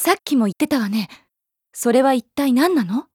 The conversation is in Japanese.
さっきも言ってたわね。それは一体何なの？